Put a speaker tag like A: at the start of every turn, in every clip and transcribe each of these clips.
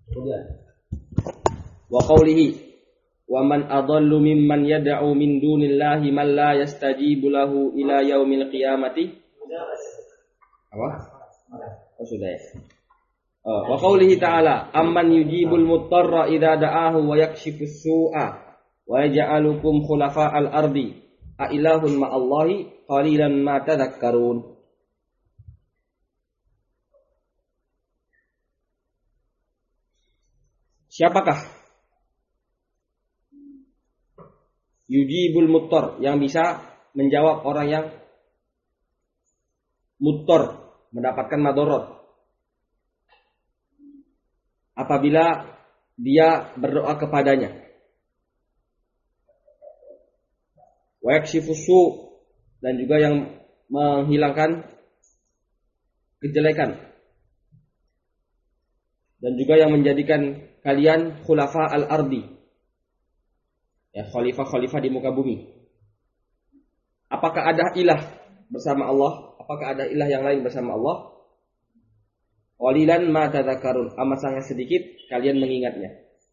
A: Kemudian wa qawlihi wa man adallu mimman yad'u min dunillahi man la yastajibu lahu ila yaumil qiyamati. Apa? Oh sudah ya. Wa qawlihi ta'ala amman yujibul muttarra idza da'ahu wa yakshifus su'a wa yaj'alukum khulafa'al ardi a ilahun ma'allahi qalilan ma tadhakkarun. Siapakah yujibul muttar yang bisa menjawab orang yang muttar mendapatkan madarat apabila dia berdoa kepadanya. Wa yakshifus su dan juga yang menghilangkan kejelekan dan juga yang menjadikan kalian khulafa al-ardi, ya, khalifah-khalifah di muka bumi. Apakah ada ilah bersama Allah? Apakah ada ilah yang lain bersama Allah? Qalilan ma tadhakkarun, amat sangat sedikit kalian mengingatnya.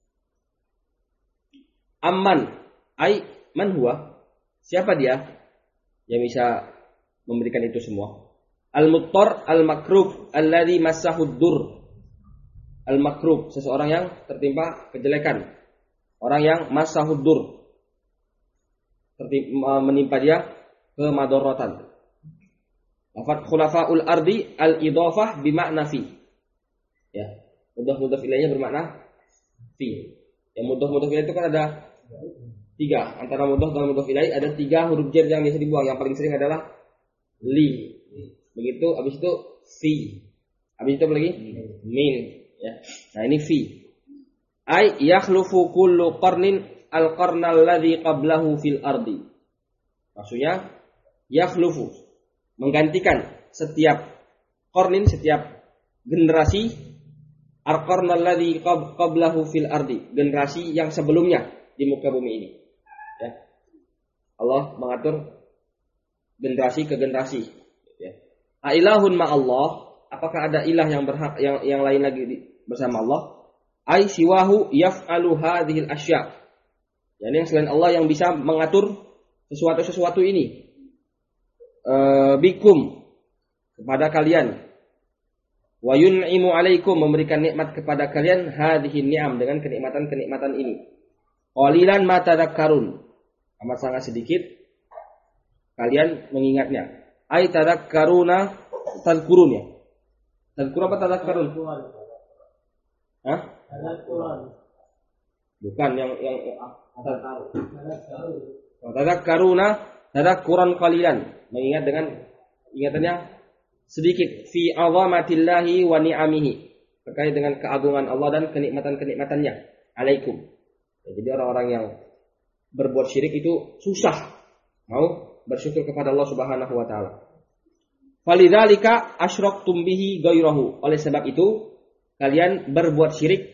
A: Amman ai man huwa, siapa dia yang bisa memberikan itu semua? Al-muttar al-makrub alladhi massahud dur. Al-makrub, seseorang yang tertimpa kejelekan. Orang yang masahudur, menimpa dia kemadharatan. Lafaz khulafaul ardi al-idhafah bimakna fi. Ya, mudhaf ilainya bermakna fi. Yang mudhaf ilaih itu kan ada 3. Antara mudhaf dan mudhaf ilaih ada 3 huruf jar yang biasa dibuang. Yang paling sering adalah li. Begitu, habis itu fi. Habis itu apa lagi? Min. Ya. Nah ini fi. Ay yakhlufu kullu qarnin al-qarna alladhi qablahu fil ardi. Maksudnya yakhlufu, menggantikan setiap qarnin, setiap generasi, al-qarna alladhi qablahu fil ardi, generasi yang sebelumnya di muka bumi ini. Ya. Allah mengatur generasi ke generasi. Ya. Ailahun ma'allah, apakah ada ilah yang berhak yang lain lagi bersama Allah? Ai siwahu yaf'alu hadhil asya. Yani yang selain Allah yang bisa mengatur sesuatu ini. Bikum, kepada kalian. Wa yun'imu alaikum, memberikan nikmat kepada kalian hadhihi ni'am, dengan kenikmatan-kenikmatan ini. Qalilan ma tadhakkarun, amat sangat sedikit kalian mengingatnya. Ai tadhakkaruna, tadhkurun ya. Tadhkur apa tadhakkarun? Hah? Tadhakkuran. Bukan yang tadhakkaruna, tadhakkuran qalilan, mengingat dengan ingatannya sedikit. Fi 'azamatillahi wa ni'amihi, terkait dengan keagungan Allah dan kenikmatan-kenikmatannya. Alaikum. Ya, jadi orang-orang yang berbuat syirik itu susah mau bersyukur kepada Allah Subhanahu wa taala. Falidzalika asyraktum bihi ghairahu. Oleh sebab itu kalian berbuat syirik,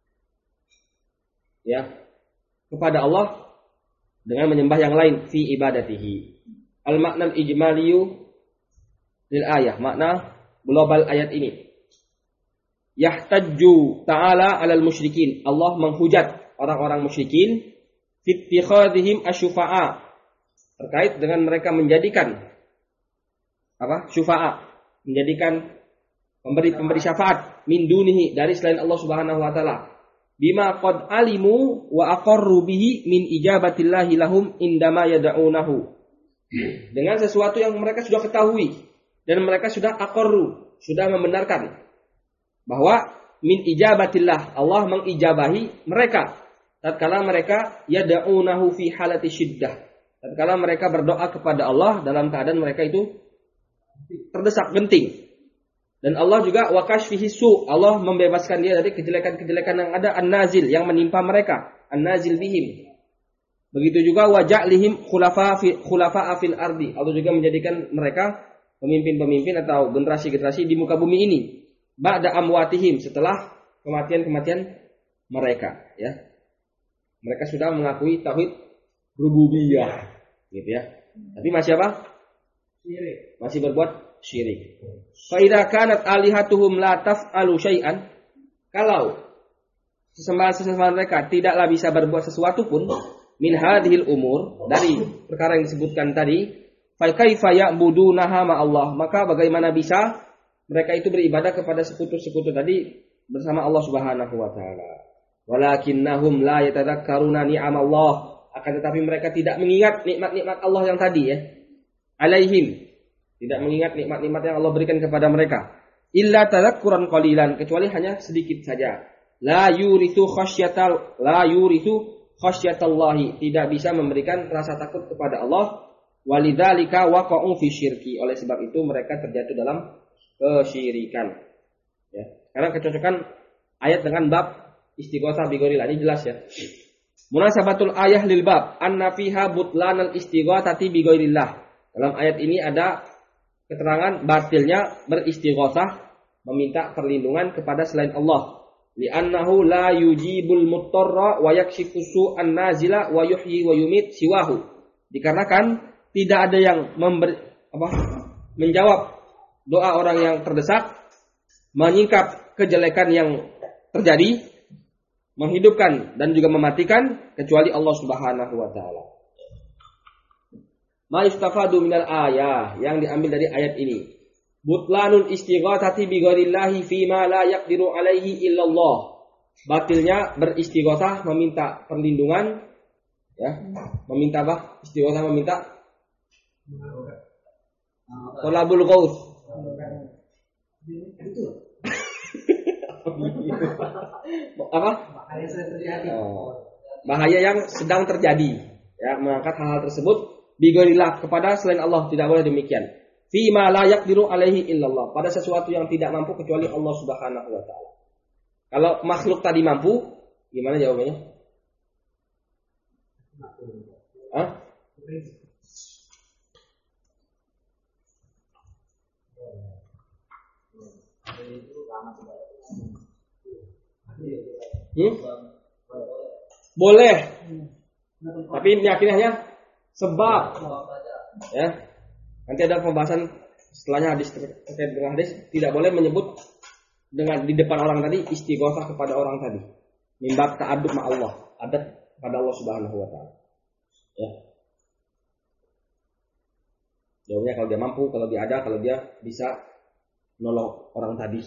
A: ya, kepada Allah dengan menyembah yang lain fi ibadatihi. Al-makna al-ijmaliyu lil ayah, makna global ayat ini. Yahtajju ta'ala 'alal musyrikin, Allah menghujat orang-orang musyrikin fi ittikhadhihim asyufa'a, terkait dengan mereka menjadikan syufa'a, menjadikan pemberi syafaat min dunihi, dari selain Allah Subhanahu wa taala. Bima qad alimu wa aqarru bihi min ijabatillahi lahum indama yad'unahu. Dengan sesuatu yang mereka sudah ketahui dan mereka sudah aqarru, sudah membenarkan bahwa min ijabatillah, Allah mengijabahi mereka tatkala mereka yad'unahu fi halati syiddah, tatkala mereka berdoa kepada Allah dalam keadaan mereka itu terdesak, genting. Dan Allah juga wa kashfihi su, Allah membebaskan dia dari kejelekan-kejelekan yang ada, an-nazil, yang menimpa mereka, an-nazil bihim. Begitu juga wa ja'lihim khulafa'a fil ardi, Allah juga menjadikan mereka pemimpin-pemimpin atau generasi-generasi di muka bumi ini. Ba'da amwatihim, setelah kematian-kematian mereka, ya. Mereka sudah mengakui tauhid rububiyah, gitu ya. Tapi masih apa? Syirik. Masih berbuat syirik. Fa idza kanat alihatuhum la taf'alu syai'an, kalau sesembahan mereka tidaklah bisa berbuat sesuatu pun min hadhil umur, dari perkara yang disebutkan tadi, fa kaifa ya'budunaha ma Allah, maka bagaimana bisa mereka itu beribadah kepada sekutu-sekutu tadi bersama Allah Subhanahu wa taala. Walakinnahum la yatadzakkaruna ni'amallah, akan tetapi mereka tidak mengingat nikmat-nikmat Allah yang tadi ya. Alaihim, tidak mengingat nikmat-nikmat yang Allah berikan kepada mereka. Illa tadzakkuran qalilan, kecuali hanya sedikit saja. La yurithu khasyatallahi, tidak bisa memberikan rasa takut kepada Allah. Walidzalika waqa'u fi syirki, oleh sebab itu mereka terjatuh dalam kesyirikan. Ya. Karena kecocokan ayat dengan bab istighosah bi ghairillah ini jelas ya. Munasabatul ayah lil bab anna fiha butlanal istighosati bi ghairillah. Dalam ayat ini ada keterangan batilnya beristighosah, meminta perlindungan kepada selain Allah. Li'annahu la yujibul muttarra wa yakshifu su'an nazila wa yuhyi wa yumit siwahu. Dikarenakan tidak ada yang menjawab doa orang yang terdesak, menyingkap kejelekan yang terjadi, menghidupkan dan juga mematikan kecuali Allah Subhanahu wa taala. Ma yustafadu minal ayah, yang diambil dari ayat ini. Butlanul istighatsati bi ghairillahi fi ma la yaqdiru alaihi illallah. Batilnya beristighosah, meminta perlindungan ya. Meminta apa? Istighosah meminta tolabul ghaus. Apa? Bahaya yang sedang terjadi. Ya, mengangkat hal-hal tersebut bigairillah, kepada selain Allah, tidak boleh demikian. Fi ma la yaqdiru alaihi illallah, pada sesuatu yang tidak mampu kecuali Allah Subhanahu wa taala. Kalau makhluk tadi mampu, gimana jawabannya? Hah? Boleh. Tapi yakinannya sebab ya. Nanti ada pembahasan setelahnya hadis terkait dengan hadis, tidak boleh menyebut dengan di depan orang tadi istighosah kepada orang tadi. Mimbab ta'addub ma Allah, adab pada Allah Subhanahu wa taala. Ya. Jawabnya kalau dia mampu, kalau dia ada, kalau dia bisa nolong orang tadi.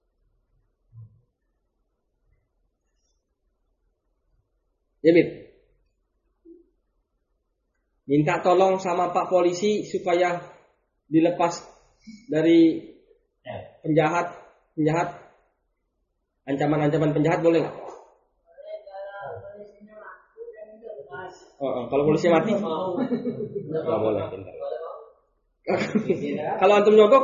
A: Ya, Bib. Minta tolong sama Pak Polisi supaya dilepas dari penjahat, ancaman-ancaman penjahat, boleh nggak? Kalau polisi mati, nggak boleh. Kalau antum nyogok,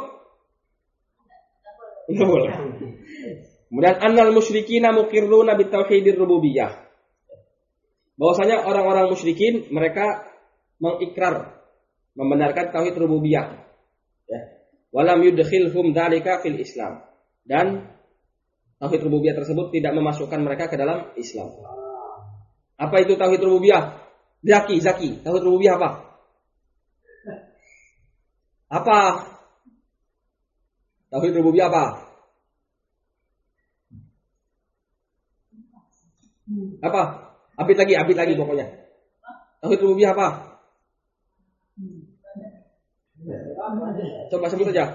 A: nggak boleh. Kemudian annal musyrikina muqirruna bitauhidir rububiyah. Bahwasanya orang-orang musyrikin mereka mengikrar, membenarkan tauhid rububiyah. Ya. Walam yudkhilhum dzalika fil Islam. Dan tauhid rububiyah tersebut tidak memasukkan mereka ke dalam Islam. Apa itu tauhid rububiyah? Zaki, tauhid rububiyah apa? Apa? Tauhid rububiyah apa? Apa? Abid lagi pokoknya. Tauhid rububiyah apa? Coba sebut saja.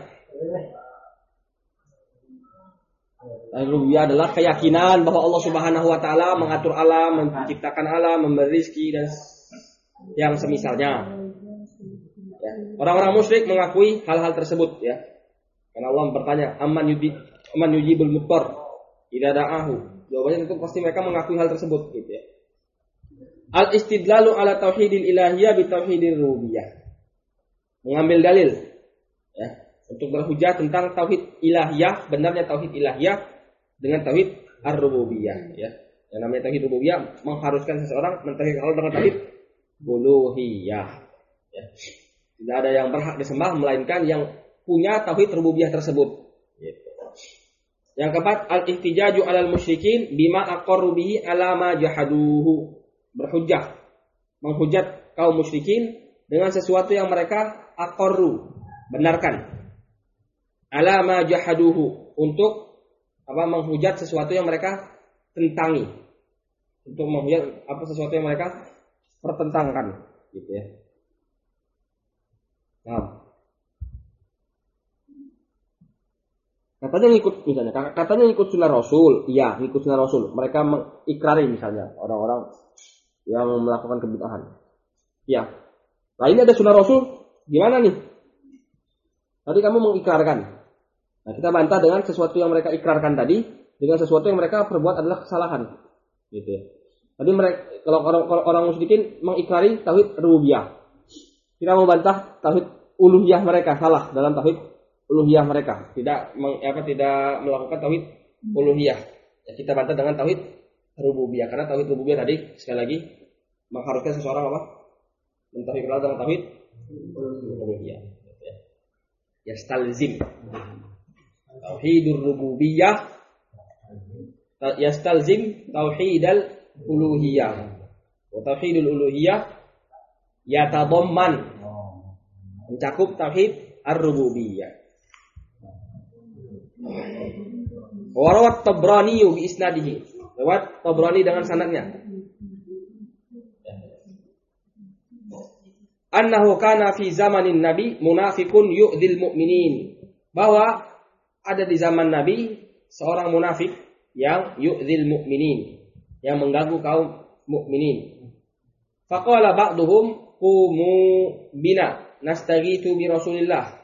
A: Tauhid rububiyah adalah keyakinan bahwa Allah Subhanahu wa taala mengatur alam, menciptakan alam, memberi rezeki dan yang semisalnya. Ya. Orang-orang musyrik mengakui hal-hal tersebut ya. Karena Allah bertanya, "Amman yujibul muttar idza da'ahu." Jawabannya itu pasti mereka mengakui hal tersebut gitu ya. Al-istidlalu ala tauhidil ilahiyah bi tauhidir rububiyah. Mengambil dalil ya, untuk berhujjah tentang tauhid ilahiyah, benarnya tauhid ilahiyah dengan tauhid ar-rububiyah ya. Yang namanya tauhid rububiyah mengharuskan seseorang mentauhidkan Allah dengan tauhid uluhiyah ya. Tidak ada yang berhak disembah melainkan yang punya tauhid rububiyah tersebut gitu. Yang keempat, al-ihtijaju 'alal musyrikin bima aqarru bihi 'ala ma jahaduhu. Berhujjah, menghujat kaum musyrikin dengan sesuatu yang mereka aqarru, benarkan. 'Ala ma jahaduhu, untuk menghujat sesuatu yang mereka tentangi, untuk menghujat apa sesuatu yang mereka pertentangkan, gitu ya. Nah, katanya ngikut misalnya, katanya ngikut sunnah Rasul, iya ngikut sunnah Rasul. Mereka mengikrari misalnya orang-orang yang melakukan kebid'ahan. Ya, nah ini ada sunnah Rasul, gimana nih? Tadi kamu mengikrarkan. Nah kita bantah dengan sesuatu yang mereka ikrarkan tadi, dengan sesuatu yang mereka perbuat adalah kesalahan, gitu ya. Tadi mereka, kalau orang musyrikin mengikrari tauhid rububiyah, kita mau bantah tauhid uluhiyah mereka salah dalam tauhid uluhiyah mereka, tidak melakukan tauhid uluhiyah. Ya, kita bantah dengan tauhid rububiyah, karena tauhid rububiyah tadi sekali lagi mengharuskan seseorang apa? Mentauhidkan Allah dengan tauhid uluhiyah. Yastalzim tauhidur rububiyah, yastalzim tauhidal uluhiyah. Wa tauhidul uluhiyah yatadamman, mencakup tauhid ar-rububiyah. Warawat Tabrani bi isnadihi, lewat Tabrani dengan sanadnya. Annahu kana fi zamanin nabi munafiqun yu'dhil mu'minin, bahwa ada di zaman Nabi seorang munafik yang yu'dhil mu'minin, yang mengganggu kaum mukminin. Faqala ba'duhum qumu bina nastaghiitsu bi Rasulillah.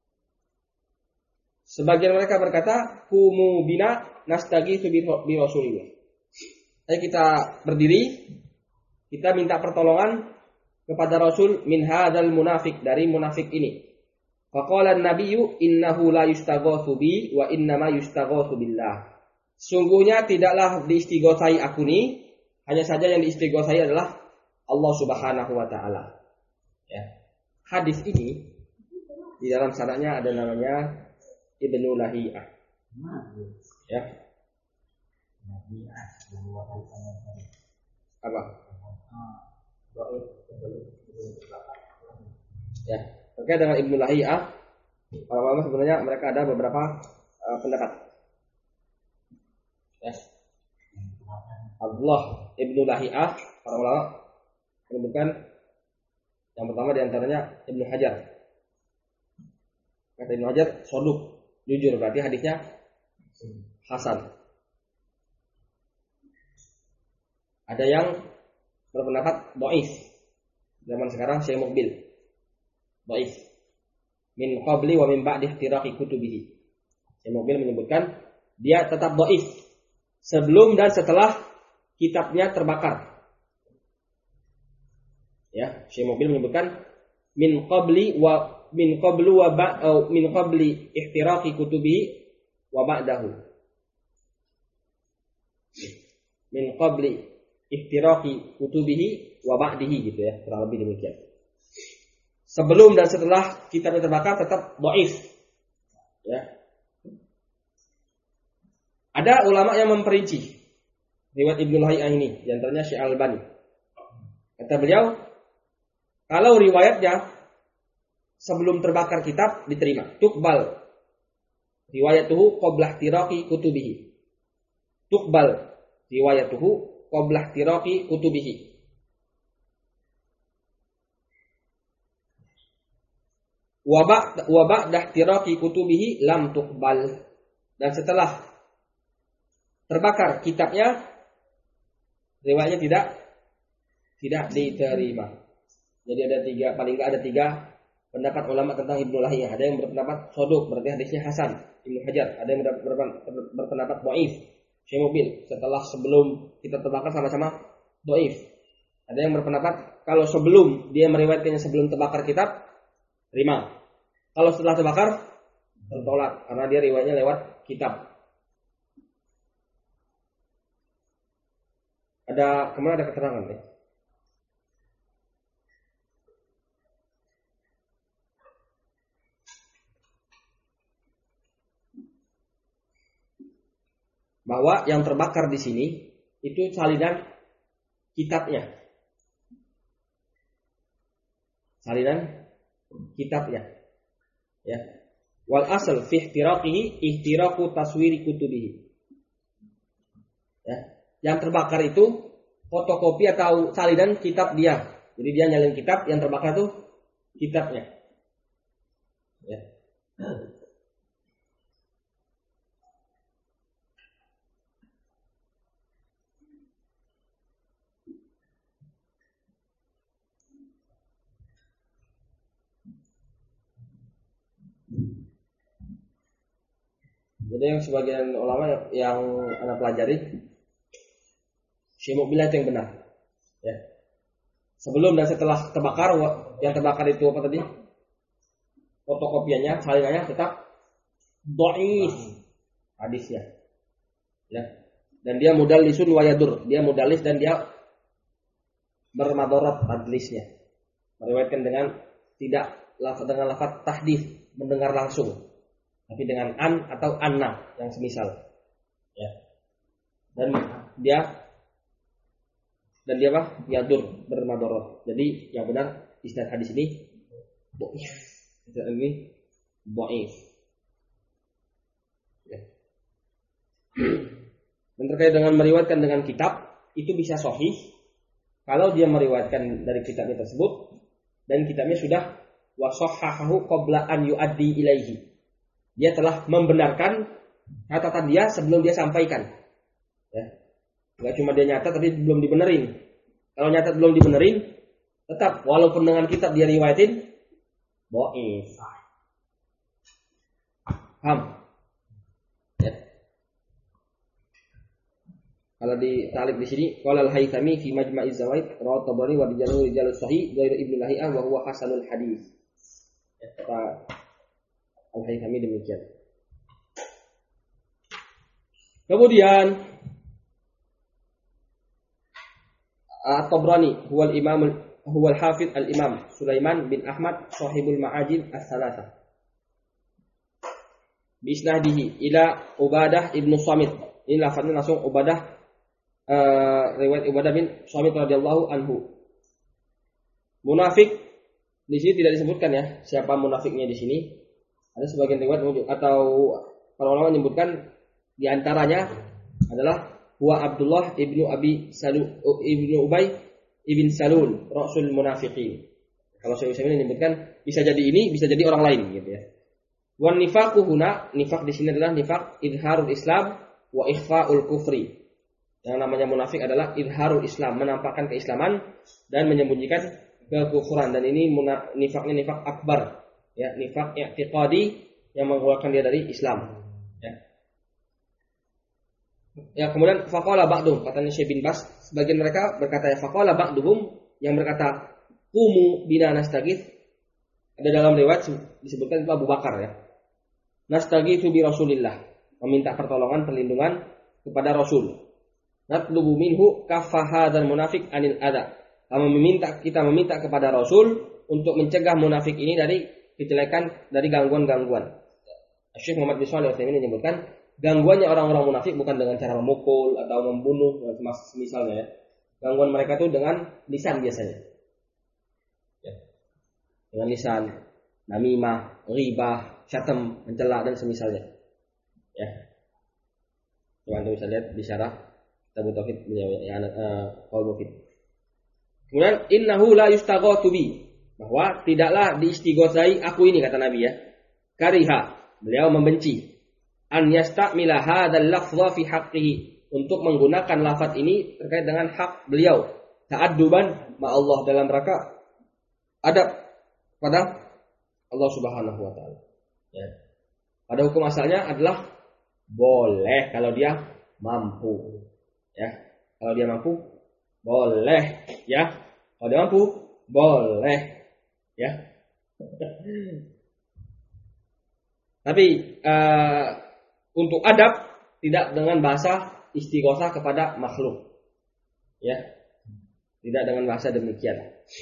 A: Sebagian mereka berkata, qumu bina nastaghiitsu bi Rasulillah. Ayo kita berdiri, kita minta pertolongan kepada Rasul min hadzal munafik, dari munafik ini. Faqala an-nabiyyu innahu la yustaghatsu bi wa innama yustaghatsu billah. Sungguhnya tidaklah diistighosai aku ni, hanya saja yang diistighosai adalah Allah Subhanahu wa taala. Ya. Hadis ini di dalam sanadnya ada namanya Ibnu Lahiyah. Ya. Apa? Ya, terkait dengan Ibnu Lahiyah, para ulama sebenarnya mereka ada beberapa pendapat. Ya. Abdullah Ibnu Lahiyah, para ulama menyebutkan yang pertama diantaranya Ibnu Hajar. Kata Ibnu Hajar, soduk, jujur, berarti hadisnya hasan. Ada yang berpendapat dhaif. Zaman sekarang Syekh Muqbil dhaif. Min qabli wa min ba'di ihtiraqi kutubihi. Syekh Muqbil menyebutkan dia tetap dhaif sebelum dan setelah kitabnya terbakar. Ya, Syekh Muqbil menyebutkan min qabli ihtiraqi kutubihi wa ba'dahu. Min qabli ihtiraqi kutubihi wa ba'dihi, gitu ya, kurang lebih demikian. Sebelum dan setelah kitabnya terbakar tetap dhaif. Ya. Ada ulama yang memperinci riwayat Ibnu Lahiyah ini, di antaranya Syekh Al-Albani. Kata beliau, kalau riwayatnya sebelum terbakar kitab diterima, tuqbal riwayatuhu qabla ihtiraqi kutubihi. Tuqbal riwayatuhu qabla ihtiraqi kutubihi. Wa ba'da ihtiraqi kutubihi lam tuqbal. Dan setelah terbakar kitabnya, riwayatnya tidak diterima. Jadi ada paling enggak ada tiga pendapat ulama tentang Ibnu Lahiyah. Ada yang berpendapat soduk, berarti hadisnya hasan, Ibnu Hajar. Ada yang berpendapat dhaif, Syekh Muqbil, sebelum kitab terbakar sama-sama dhaif. Ada yang berpendapat kalau sebelum dia meriwayatkannya sebelum terbakar kitab, terima. Kalau setelah terbakar, tertolak karena dia riwayatnya lewat kitab. Kemana ada keterangan ya? Bahwa yang terbakar di sini itu salinan kitabnya. Salinan kitabnya. Ya. Wal asal fi ihtiraqihi ihtiraqu taswiri kutubihi. Ya. yang terbakar itu fotokopi atau salinan kitab dia. Jadi dia nyalin kitab, yang terbakar itu kitabnya. Ya. Jadi yang sebagian ulama yang anak pelajari, Syekh bilang itu yang benar. Ya. Sebelum dan setelah terbakar, yang terbakar itu apa tadi? Fotokopiannya, salinannya tetap dhaif hadisnya. Ya. Dan dia mudallisun wa yadur, dia mudallis dan dia bermadarat hadisnya. Meriwayatkan dengan tidak dengan lafaz tahdits, mendengar langsung. Tapi dengan an atau anna yang semisal. Ya. Dan dia apa? Yadur, bermadarat. Jadi yang benar isnad hadis ini dhaif. Isnad ini dhaif. Ya. Dan terkait dengan meriwayatkan dengan kitab itu bisa sahih kalau dia meriwayatkan dari kitabnya tersebut dan kitabnya sudah wa sahhahu qabla an yuaddi ilaihi. Dia telah membenarkan catatan dia sebelum dia sampaikan. Ya. Gak cuma dia nyata tapi belum dibenerin. Kalau nyata belum dibenerin, tetap walaupun dengan kitab dia riwayatin dhaif. Paham? Ya. Kalau di ta'liq di sini, qala al-Haythami fi Majma'iz Zawaid, rawahu Tabrani wa rijalus sahih ghairu Ibnu Lahiyah wa huwa hasanul hadis. Ya, kata Al-Haythami demikian. Kemudian At-Tabrani huwal hafidh al-imam Sulaiman bin Ahmad sahibul ma'ajib as-salasah. Bisnadihi ila Ubadah ibnu Samit. Ini lafaznya langsung Ubadah, riwayat Ubadah bin Samit radhiyallahu anhu. Munafik di sini tidak disebutkan ya, siapa munafiknya di sini. Ada sebagian riwayat atau para ulama menyebutkan di antaranya adalah huwa Abdullah ibnu Abi Salul ibnu Ubay ibn Salul rasul munafiqin. Kalau saya menyebutkan bisa jadi ini, bisa jadi orang lain gitu ya. Wan nifaqu huna, nifaq di sini adalah nifaq idharul Islam wa ikhfaul kufri. Yang namanya munafik adalah idharul Islam, menampakkan keislaman dan menyembunyikan kekufuran, dan ini nifaqnya nifaq akbar. Ya, nifaq i'tiqadi yang mengeluarkan dia dari Islam. Ya, kemudian faqala ba'dhum, katanya Syekh bin Bas, sebagian mereka berkata ya faqala ba'dhum, yang berkata qumu bina nastaghith. Ada dalam riwayat disebutkan itu Abu Bakar ya. Nastaghitsu bi Rasulillah, meminta pertolongan perlindungan kepada Rasul. Natlubu minhu kaffaha dan munafik anil adza. Kita meminta kepada Rasul untuk mencegah munafik ini dari kejelekan, dari gangguan-gangguan. Syekh Muhammad bin Shalih Al-Utsaimin menyebutkan gangguannya orang-orang munafik bukan dengan cara memukul atau membunuh misalnya ya. Gangguan mereka itu dengan lisan biasanya. Ya. Dengan lisan, namimah, ghibah, syatam, mencela dan semisalnya. Ya. Coba Anda bisa lihat di syarah Kitab Tauhid beliau ya, Qaul Mufid. Kemudian innahu la yustaghatu bi, bahwa tidaklah diistighosai aku ini, kata Nabi ya. Kariha, beliau membenci an yastamila hadzal lafdha fi haqqihi, untuk menggunakan lafaz ini terkait dengan hak beliau, ta'adduban ma Allah, dalam rangka adab pada Allah Subhanahu wa taala. Ya. Pada hukum asalnya adalah boleh kalau dia mampu. Ya. Kalau dia mampu boleh, ya. Kalau dia mampu boleh, ya. Tapi untuk adab tidak dengan bahasa istighosah kepada makhluk, ya, tidak dengan bahasa demikian.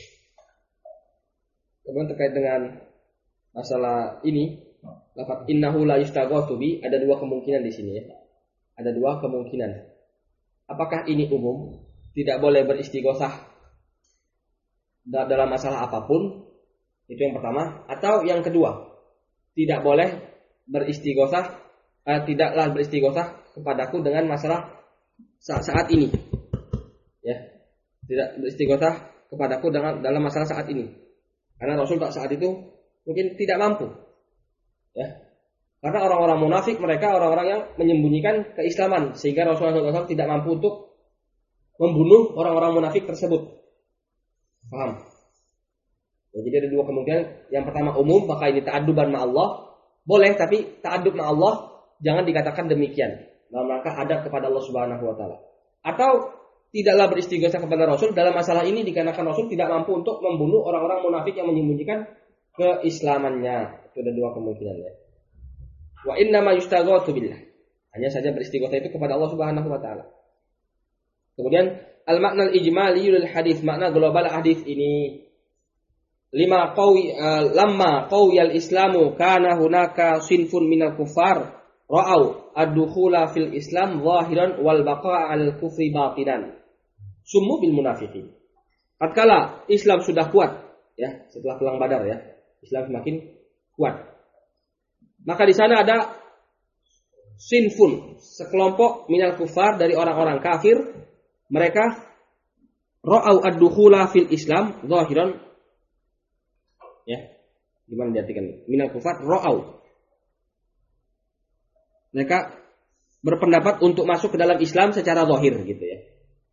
A: Kemudian terkait dengan masalah ini, lafaz innahu la yustaghatu bi, ada dua kemungkinan di sini ya. Ada dua kemungkinan. Apakah ini umum, tidak boleh beristighosah dalam masalah apapun? Itu yang pertama. Atau yang kedua, tidak boleh beristighosah, tidaklah beristighosah kepadaku dengan masalah saat ini. Ya. Tidak beristighothah kepadaku dalam masalah saat ini. Karena Rasul saat itu mungkin tidak mampu. Ya. Karena orang-orang munafik mereka orang-orang yang menyembunyikan keislaman sehingga Rasulullah SAW tidak mampu untuk membunuh orang-orang munafik tersebut. Paham? Ya, jadi ada dua kemungkinan. Yang pertama umum, maka ini ta'adduban ma'allah. Boleh, tapi ta'addub ma'allah jangan dikatakan demikian. Dalam rangka adab kepada Allah Subhanahu wa taala. Atau tidaklah beristighothah kepada Rasul dalam masalah ini dikarenakan Rasul tidak mampu untuk membunuh orang-orang munafik yang menyembunyikan keislamannya. Itu ada dua kemungkinannya. Wa inna ma yustaghatsu billah. Hanya saja beristighothah itu kepada Allah Subhanahu wa taala. Kemudian al-makna al-ijmali lil hadis, makna global hadis ini. Lamma qawiyal islamu kana hunaka sinfun minal kuffar ra'au ad-dukhula fil islam zahiran wal baqa' al kufri batinan summu bil munafiqin. Tatkala Islam sudah kuat, ya, setelah perang Badar, ya, Islam semakin kuat. Maka di sana ada sinfun, sekelompok minal kufar dari orang-orang kafir, mereka ra'au ad-dukhula fil islam zahiran. Ya, gimana diartikan? Minal kufar ra'au. Mereka berpendapat untuk masuk ke dalam Islam secara zahir gitu ya.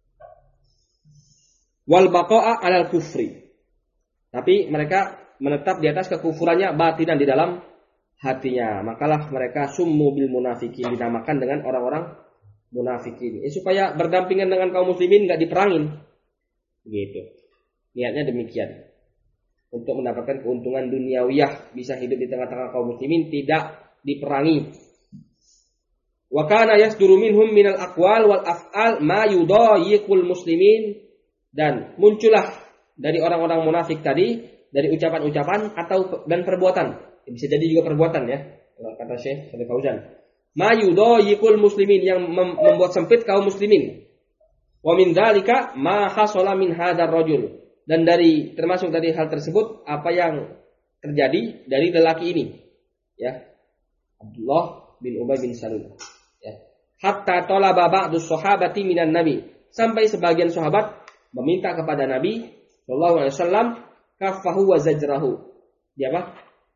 A: Wal baqa'a 'alal kufri. Tapi mereka menetap di atas kekufurannya batinan di dalam hatinya. Makalah mereka summu bil munafikin, dinamakan dengan orang-orang munafikin. Supaya berdampingan dengan kaum muslimin enggak diperangin. Gitu. Niatnya demikian. Untuk mendapatkan keuntungan duniawiyah, bisa hidup di tengah-tengah kaum muslimin, tidak diperangi. Wa kana yasduru minhum minal aqwal wal af'al ma yudayiqul muslimin, dan muncullah dari orang-orang munafik tadi dari ucapan-ucapan atau dan perbuatan. Bisa jadi juga perbuatan, ya. Kata Syekh Shalih Fauzan. Ma yudayiqul muslimin, yang membuat sempit kaum muslimin. Wa min dzalika ma hasala min hadzal rajul. Dan termasuk dari hal tersebut apa yang terjadi dari lelaki ini, ya, Abdullah bin Ubay bin Salul, ya. Hatta talaba ba'dus sahabati minan nabi, sampai sebagian sahabat meminta kepada Nabi sallallahu alaihi wasallam kafahu wa zajrahu. Dia apa?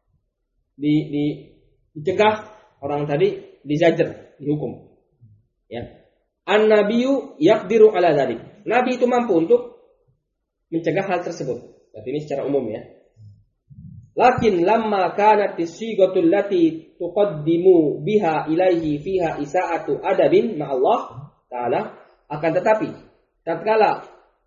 A: Dicegah orang tadi, dizajr, dihukum. Ya. An-nabiyyu yaqdiru ala dzalik. Nabi itu mampu untuk mencegah hal tersebut. Berarti ini secara umum, ya. Lakin lamma kanat as-sighatul lati tuqaddimu biha ilaihi fiha isa'atu adabin ma'allah ta'ala, akan tetapi tatkala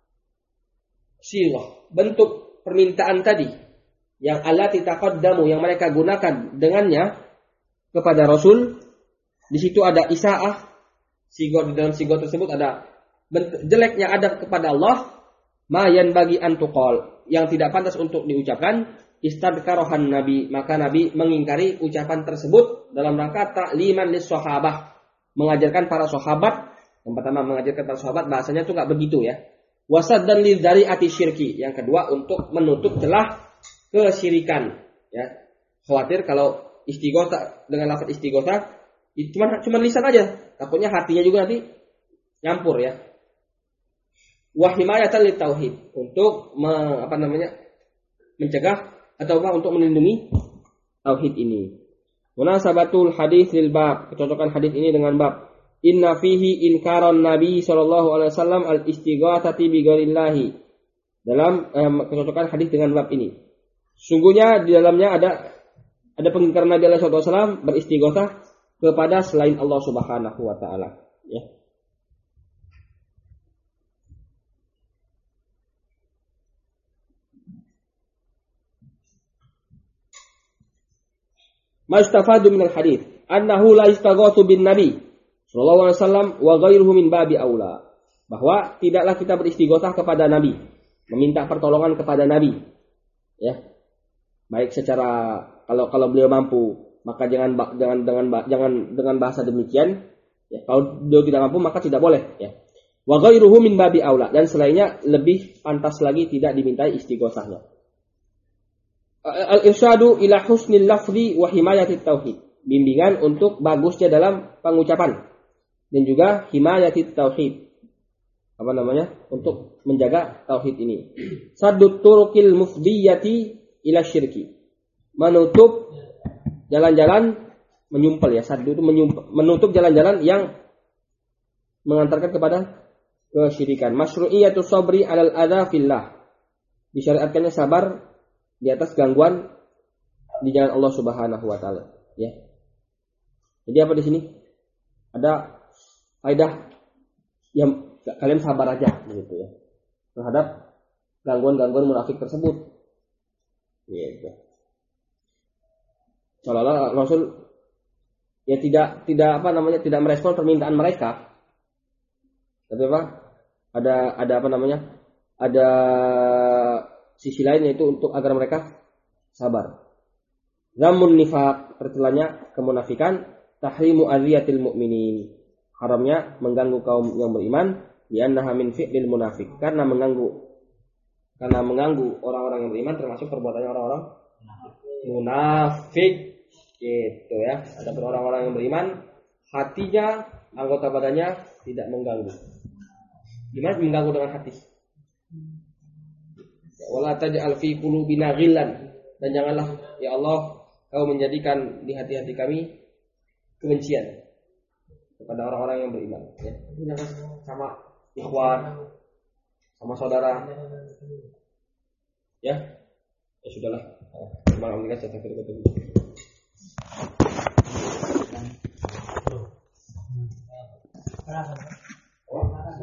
A: sighah, bentuk permintaan tadi yang allati taqaddamu, yang mereka gunakan dengannya kepada Rasul, di situ ada isa'ah, sighah, di dalam sighah tersebut ada bentuk jeleknya adab kepada Allah, mayan bagi antuqal, yang tidak pantas untuk diucapkan, istadkarohan Nabi, maka Nabi mengingkari ucapan tersebut dalam rangka ta'liman lis sahabah, mengajarkan para sahabat. Yang pertama, mengajarkan para sahabat bahasanya itu enggak begitu, ya. Wasad dan lidzari'ati syirki, yang kedua untuk menutup celah kesyirikan, ya. Khawatir kalau istighotsah dengan lafaz istighotsah cuma lisan aja, takutnya hatinya juga nanti nyampur, ya. Wa himayatan lit tauhid, untuk mencegah atau untuk melindungi tauhid ini. Munasabatul hadis lil bab, kecocokan hadis ini dengan bab. Inna fihi inkaron Nabi sallallahu alaihi wasallam al istighatsati bi ghairillah. Dalam kecocokan hadis dengan bab ini. Sungguhnya di dalamnya ada pengingkaran Nabi alaihi wasallam beristighatsah kepada selain Allah Subhanahu wa taala, ya. Mastafadu minal hadis annahu la istaghatsu bin nabi sallallahu alaihi wasallam wa ghairuhu min babi aula, bahwa tidaklah kita beristighatsah kepada nabi, meminta pertolongan kepada nabi, ya. Baik secara kalau beliau mampu, maka jangan dengan bahasa demikian, ya. Kalau beliau tidak mampu maka tidak boleh, ya. Wa ghairuhu min babi aula, dan selainnya lebih pantas lagi tidak dimintai istighatsahnya. Al-irsyadu ila husnil lafzi wa himayatit tauhid, bimbingan untuk bagusnya dalam pengucapan dan juga himayati tauhid. Apa namanya? Untuk menjaga tauhid ini. Saddut turuqil mufdiyati ila syirki. Menutup jalan-jalan menyumpel ya. Saddu itu menutup jalan-jalan yang mengantarkan kepada kesyirikan. Masyru'iyatu sabri 'alal adza fillah. Disyariatkannya sabar di atas gangguan di jalan Allah Subhanahu wa taala, ya. Jadi apa di sini? Ada faedah yang kalian sabar aja gitu ya. Terhadap gangguan-gangguan munafik tersebut. Gitu. Seolah-olah Rasul ya tidak apa namanya tidak merespon permintaan mereka. Tapi apa? Ada apa namanya? Ada sisi lain yaitu untuk agar mereka sabar. Zamun nifaq, tercelanya kemunafikan, tahrimu aziyatil mu'minin. Haramnya mengganggu kaum yang beriman, li'annaha min fi'lil munafik. Karena mengganggu orang-orang yang beriman termasuk perbuatannya orang-orang munafik. Gitu ya. Ada orang-orang yang beriman, hatinya, anggota badannya tidak mengganggu. Gimana mengganggu dengan hati? Wala taj'al fi qulubina ghillan, dan janganlah ya Allah Kau menjadikan di hati-hati kami kebencian kepada orang-orang yang beriman, ya. Sama ikhwan, sama saudara, ya. Ya sudahlah. Alhamdulillah saya terima kasih.